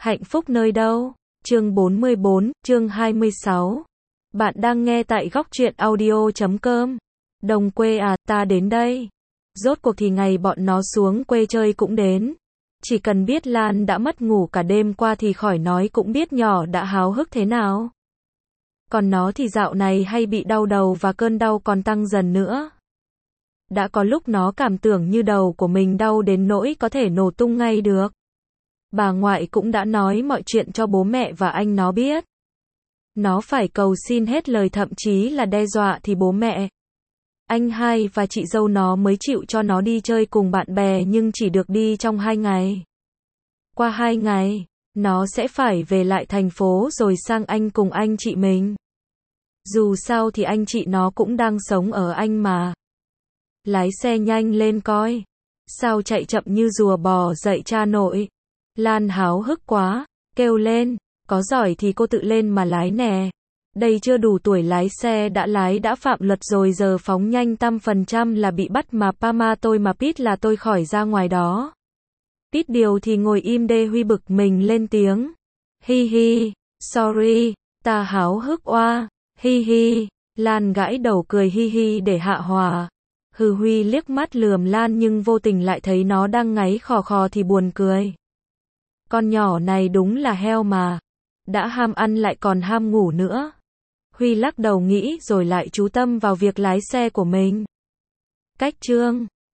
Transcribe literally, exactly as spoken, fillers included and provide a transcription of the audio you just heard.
Hạnh phúc nơi đâu? Chương bốn mươi bốn, chương hai mươi sáu. Bạn đang nghe tại góc truyện audio chấm com. Đồng quê à, ta đến đây. Rốt cuộc thì ngày bọn nó xuống quê chơi cũng đến. Chỉ cần biết Lan đã mất ngủ cả đêm qua thì khỏi nói cũng biết nhỏ đã háo hức thế nào. Còn nó thì dạo này hay bị đau đầu và cơn đau còn tăng dần nữa. Đã có lúc nó cảm tưởng như đầu của mình đau đến nỗi có thể nổ tung ngay được. Bà ngoại cũng đã nói mọi chuyện cho bố mẹ và anh nó biết. Nó phải cầu xin hết lời, thậm chí là đe dọa thì bố mẹ, anh hai và chị dâu nó mới chịu cho nó đi chơi cùng bạn bè, nhưng chỉ được đi trong hai ngày. Qua hai ngày, nó sẽ phải về lại thành phố rồi sang Anh cùng anh chị mình. Dù sao thì anh chị nó cũng đang sống ở Anh mà. Lái xe nhanh lên coi. Sao chạy chậm như rùa bò dậy cha nội. Lan háo hức quá, kêu lên, có giỏi thì cô tự lên mà lái nè. Đây chưa đủ tuổi lái xe đã lái đã phạm luật rồi, giờ phóng nhanh trăm phần trăm là bị bắt mà pa ma tôi mà Pít là tôi khỏi ra ngoài đó. Pít điều thì ngồi im đê, Huy bực mình lên tiếng. Hi hi, sorry, ta háo hức oa, hi hi. Lan gãi đầu cười hi hi để hạ hòa. Hừ, Huy liếc mắt lườm Lan nhưng vô tình lại thấy nó đang ngáy khò khò thì buồn cười. Con nhỏ này đúng là heo mà. Đã ham ăn lại còn ham ngủ nữa. Huy lắc đầu nghĩ rồi lại chú tâm vào việc lái xe của mình. Cách chương